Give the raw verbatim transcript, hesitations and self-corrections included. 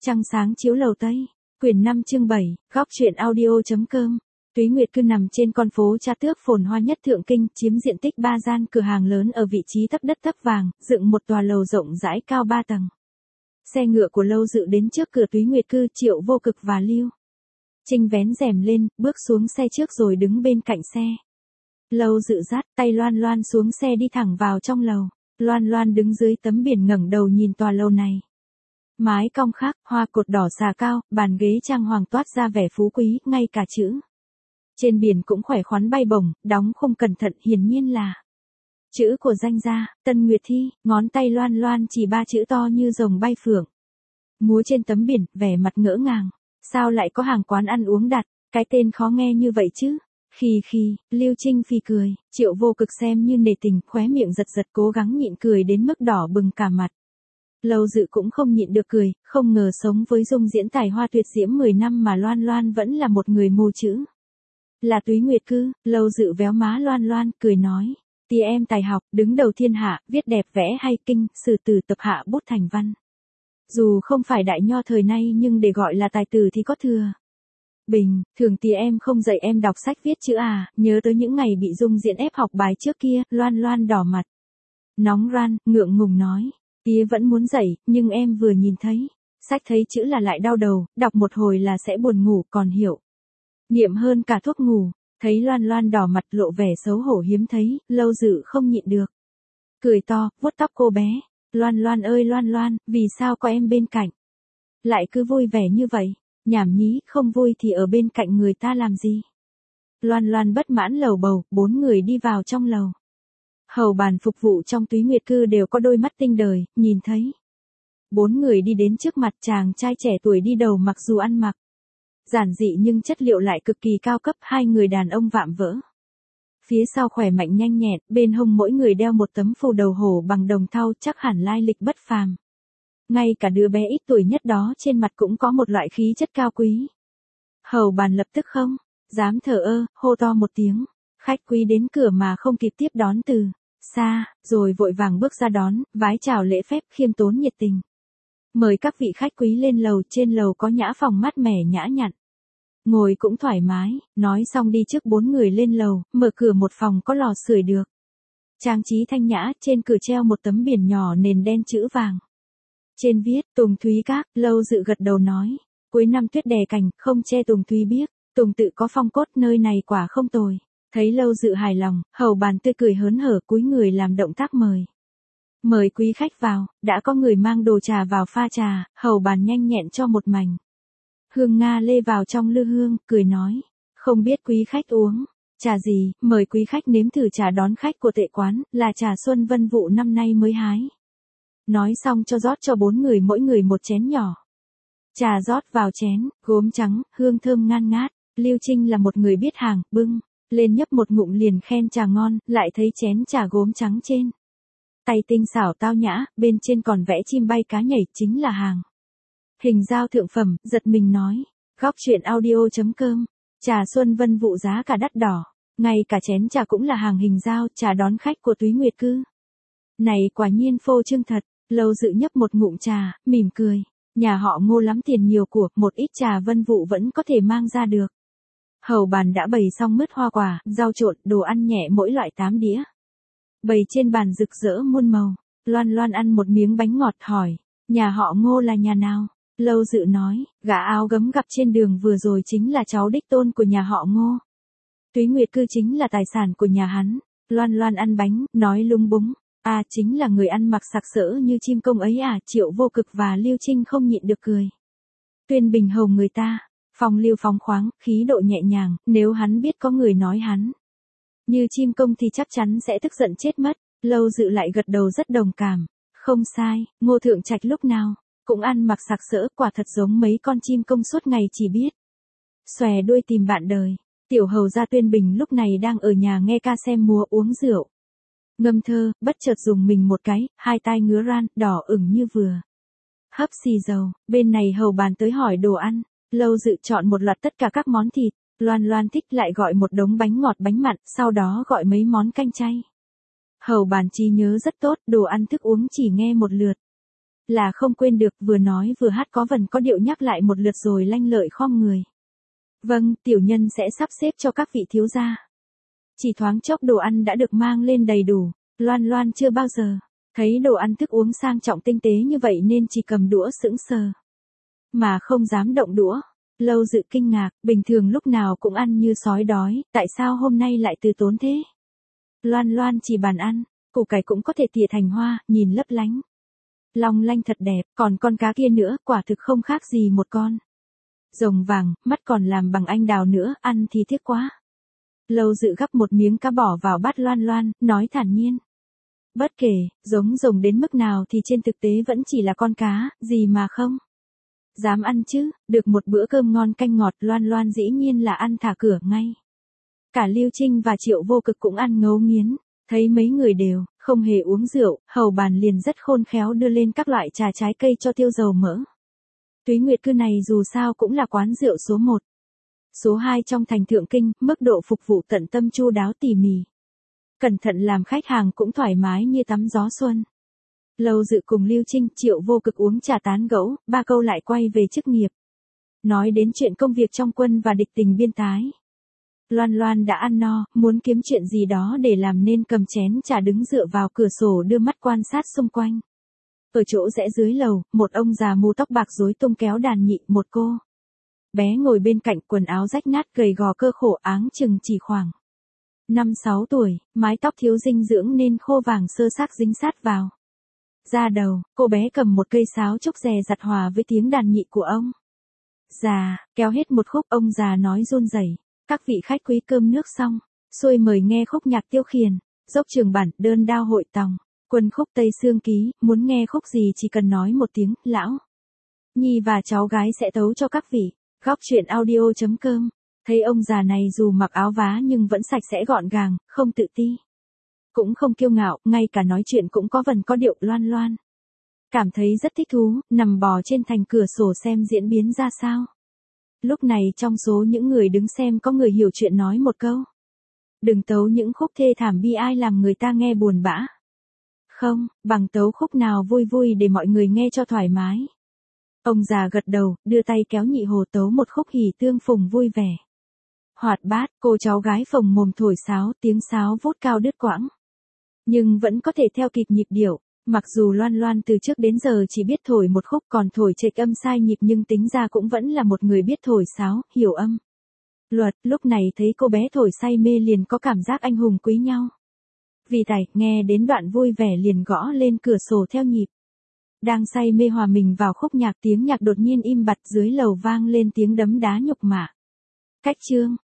Trăng sáng chiếu lầu Tây, quyển năm chương bảy, góc truyện audio.com. Túy Nguyệt cư nằm trên con phố Cha Tước phồn hoa nhất Thượng Kinh, chiếm diện tích ba gian cửa hàng lớn ở vị trí tấp đất tấp vàng, dựng một tòa lầu rộng rãi cao ba tầng. Xe ngựa của Lâu Dự đến trước cửa Túy Nguyệt cư, Triệu Vô Cực và Lưu Trinh vén rèm lên, bước xuống xe trước rồi đứng bên cạnh xe. Lâu Dự dắt tay Loan Loan xuống xe đi thẳng vào trong lầu. Loan Loan đứng dưới tấm biển ngẩng đầu nhìn tòa lầu này. Mái cong khác, hoa cột đỏ xà cao, bàn ghế trang hoàng toát ra vẻ phú quý, ngay cả chữ trên biển cũng khỏe khoắn bay bổng, đóng không cẩn thận, hiển nhiên là chữ của danh gia, Tân Nguyệt Thi. Ngón tay Loan Loan chỉ ba chữ to như rồng bay phượng, múa trên tấm biển, vẻ mặt ngỡ ngàng. Sao lại có hàng quán ăn uống đặt cái tên khó nghe như vậy chứ? Khi khi, Lưu Trinh phì cười, Triệu Vô Cực xem như nể tình, khóe miệng giật giật cố gắng nhịn cười đến mức đỏ bừng cả mặt. Lâu Dự cũng không nhịn được cười, không ngờ sống với dung diễn tài hoa tuyệt diễm mười năm mà Loan Loan vẫn là một người mù chữ. Là Túy Nguyệt cư. Lâu Dự véo má Loan Loan, cười nói, tì em tài học, đứng đầu thiên hạ, viết đẹp vẽ hay, kinh, sử từ tập hạ bút thành văn. Dù không phải đại nho thời nay nhưng để gọi là tài tử thì có thừa. Bình, thường tì em không dạy em đọc sách viết chữ à? Nhớ tới những ngày bị dung diễn ép học bài trước kia, Loan Loan đỏ mặt, nóng ran, ngượng ngùng nói, tía vẫn muốn dạy, nhưng em vừa nhìn thấy sách thấy chữ là lại đau đầu, đọc một hồi là sẽ buồn ngủ, còn hiệu nghiệm hơn cả thuốc ngủ. Thấy Loan Loan đỏ mặt lộ vẻ xấu hổ hiếm thấy, Lâu Dự không nhịn được, cười to, vuốt tóc cô bé. Loan Loan ơi Loan Loan, vì sao có em bên cạnh lại cứ vui vẻ như vậy? Nhảm nhí, không vui thì ở bên cạnh người ta làm gì? Loan Loan bất mãn lầu bầu. Bốn người đi vào trong lầu. Hầu bàn phục vụ trong Túy Nguyệt cư đều có đôi mắt tinh đời, nhìn thấy bốn người đi đến trước mặt, chàng trai trẻ tuổi đi đầu mặc dù ăn mặc giản dị nhưng chất liệu lại cực kỳ cao cấp, hai người đàn ông vạm vỡ. Phía sau khỏe mạnh nhanh nhẹn, bên hông mỗi người đeo một tấm phù đầu hổ bằng đồng thau, chắc hẳn lai lịch bất phàm. Ngay cả đứa bé ít tuổi nhất đó trên mặt cũng có một loại khí chất cao quý. Hầu bàn lập tức không dám thờ ơ, hô to một tiếng. Khách quý đến cửa mà không kịp tiếp đón từ xa, rồi vội vàng bước ra đón, vái chào lễ phép, khiêm tốn nhiệt tình. Mời các vị khách quý lên lầu, trên lầu có nhã phòng mát mẻ nhã nhặn. Ngồi cũng thoải mái. Nói xong đi trước bốn người lên lầu, mở cửa một phòng có lò sưởi được trang trí thanh nhã, trên cửa treo một tấm biển nhỏ nền đen chữ vàng. Trên viết, Tùng Thúy Các. Lâu Dự gật đầu nói, cuối năm tuyết đè cành, không che Tùng Thúy biếc, Tùng tự có phong cốt, nơi này quả không tồi. Thấy Lâu Dự hài lòng, hầu bàn tươi cười hớn hở cúi người làm động tác mời. Mời quý khách vào. Đã có người mang đồ trà vào pha trà, hầu bàn nhanh nhẹn cho một mảnh hương nga lê vào trong lư hương, cười nói, không biết quý khách uống trà gì, mời quý khách nếm thử trà đón khách của tệ quán, là trà Xuân Vân vụ năm nay mới hái. Nói xong cho rót cho bốn người mỗi người một chén nhỏ. Trà rót vào chén, gốm trắng, hương thơm ngan ngát. Lưu Trinh là một người biết hàng, bưng lên nhấp một ngụm liền khen trà ngon, lại thấy chén trà gốm trắng trên tay tinh xảo tao nhã, bên trên còn vẽ chim bay cá nhảy, chính là hàng hình dao thượng phẩm, giật mình nói, góc truyện audio.com. Trà Xuân Vân vụ giá cả đắt đỏ, ngay cả chén trà cũng là hàng hình dao, trà đón khách của Túy Nguyệt cư này quả nhiên phô trương thật. Lâu Dự nhấp một ngụm trà, mỉm cười, nhà họ Ngô lắm tiền nhiều của, một ít trà Vân vụ vẫn có thể mang ra được. Hầu bàn đã bày xong mứt hoa quả, rau trộn, đồ ăn nhẹ mỗi loại tám đĩa, bày trên bàn rực rỡ muôn màu. Loan Loan ăn một miếng bánh ngọt hỏi, nhà họ Ngô là nhà nào? Lâu Dự nói, gã áo gấm gặp trên đường vừa rồi chính là cháu đích tôn của nhà họ Ngô. Túy Nguyệt cư chính là tài sản của nhà hắn. Loan Loan ăn bánh, nói lung búng, à chính là người ăn mặc sặc sỡ như chim công ấy à? Triệu Vô Cực và Lưu Trinh không nhịn được cười. Tuyên bình hầu người ta, phong lưu phóng khoáng, khí độ nhẹ nhàng, nếu hắn biết có người nói hắn như chim công thì chắc chắn sẽ tức giận chết mất. Lâu Dự lại gật đầu rất đồng cảm. Không sai, Ngô Thượng Trạch lúc nào cũng ăn mặc sặc sỡ, quả thật giống mấy con chim công suốt ngày chỉ biết xòe đuôi tìm bạn đời. Tiểu hầu gia Tuyên Bình lúc này đang ở nhà nghe ca xem múa uống rượu ngâm thơ, bất chợt dùng mình một cái, hai tai ngứa ran, đỏ ửng như vừa hấp xì dầu. Bên này hầu bàn tới hỏi đồ ăn. Lâu Dự chọn một loạt tất cả các món thịt. Loan Loan thích lại gọi một đống bánh ngọt bánh mặn, sau đó gọi mấy món canh chay. Hầu bàn trí nhớ rất tốt, đồ ăn thức uống chỉ nghe một lượt Là không quên được, vừa nói vừa hát có vần có điệu nhắc lại một lượt rồi lanh lợi khom người. Vâng, tiểu nhân sẽ sắp xếp cho các vị thiếu gia. Chỉ thoáng chốc đồ ăn đã được mang lên đầy đủ, Loan Loan chưa bao giờ thấy đồ ăn thức uống sang trọng tinh tế như vậy nên chỉ cầm đũa sững sờ. Mà không dám động đũa. Lâu Dự kinh ngạc, bình thường lúc nào cũng ăn như sói đói, tại sao hôm nay lại từ tốn thế? Loan Loan chỉ bàn ăn, củ cải cũng có thể tỉa thành hoa, nhìn lấp lánh. Long lanh thật đẹp, còn con cá kia nữa, quả thực không khác gì một con rồng vàng, mắt còn làm bằng anh đào nữa, ăn thì tiếc quá. Lâu Dự gắp một miếng cá bỏ vào bát Loan Loan, nói thản nhiên. Bất kể, giống rồng đến mức nào thì trên thực tế vẫn chỉ là con cá, gì mà không dám ăn chứ, được một bữa cơm ngon canh ngọt, Loan Loan dĩ nhiên là ăn thả cửa ngay. Cả Lưu Trinh và Triệu Vô Cực cũng ăn ngấu nghiến, thấy mấy người đều không hề uống rượu, hầu bàn liền rất khôn khéo đưa lên các loại trà trái cây cho tiêu dầu mỡ. Túy Nguyệt Cư này dù sao cũng là quán rượu số một, số hai trong thành Thượng Kinh, mức độ phục vụ tận tâm chu đáo tỉ mỉ. Cẩn thận làm khách hàng cũng thoải mái như tắm gió xuân. Lâu Dự cùng Lưu Trinh, Triệu Vô Cực uống trà tán gẫu, ba câu lại quay về chức nghiệp. Nói đến chuyện công việc trong quân và địch tình biên tái. Loan Loan đã ăn no, muốn kiếm chuyện gì đó để làm nên cầm chén trà đứng dựa vào cửa sổ đưa mắt quan sát xung quanh. Ở chỗ rẽ dưới lầu, một ông già mù tóc bạc rối tung kéo đàn nhị, một cô bé ngồi bên cạnh, quần áo rách nát gầy gò cơ khổ, áng chừng chỉ khoảng năm sáu tuổi, mái tóc thiếu dinh dưỡng nên khô vàng sơ xác dính sát vào da đầu. Cô bé cầm một cây sáo trúc dè dặt hòa với tiếng đàn nhị của ông già, kéo hết một khúc. Ông già nói run rẩy, các vị khách quý cơm nước xong, xuôi mời nghe khúc nhạc tiêu khiển, dốc trường bản, đơn đao hội tòng, quân khúc Tây Sương Ký, muốn nghe khúc gì chỉ cần nói một tiếng, lão nhi và cháu gái sẽ tấu cho các vị. Góc truyện audio chấm com. Thấy ông già này dù mặc áo vá nhưng vẫn sạch sẽ gọn gàng, không tự ti, cũng không kiêu ngạo, ngay cả nói chuyện cũng có vần có điệu. Loan Loan cảm thấy rất thích thú, nằm bò trên thành cửa sổ xem diễn biến ra sao. Lúc này trong số những người đứng xem có người hiểu chuyện nói một câu. Đừng tấu những khúc thê thảm bi ai làm người ta nghe buồn bã. Không, bằng tấu khúc nào vui vui để mọi người nghe cho thoải mái. Ông già gật đầu, đưa tay kéo nhị hồ tấu một khúc hỉ tương phùng vui vẻ. Hoạt bát, cô cháu gái phồng mồm thổi sáo, tiếng sáo vút cao đứt quãng. Nhưng vẫn có thể theo kịp nhịp điệu. Mặc dù Loan Loan từ trước đến giờ chỉ biết thổi một khúc, còn thổi chệch âm sai nhịp, nhưng tính ra cũng vẫn là một người biết thổi sáo, hiểu âm luật. Lúc này thấy cô bé thổi say mê liền có cảm giác anh hùng quý nhau. Vì tài, nghe đến đoạn vui vẻ liền gõ lên cửa sổ theo nhịp. Đang say mê hòa mình vào khúc nhạc, tiếng nhạc đột nhiên im bặt, dưới lầu vang lên tiếng đấm đá nhục mạ. Cách chương,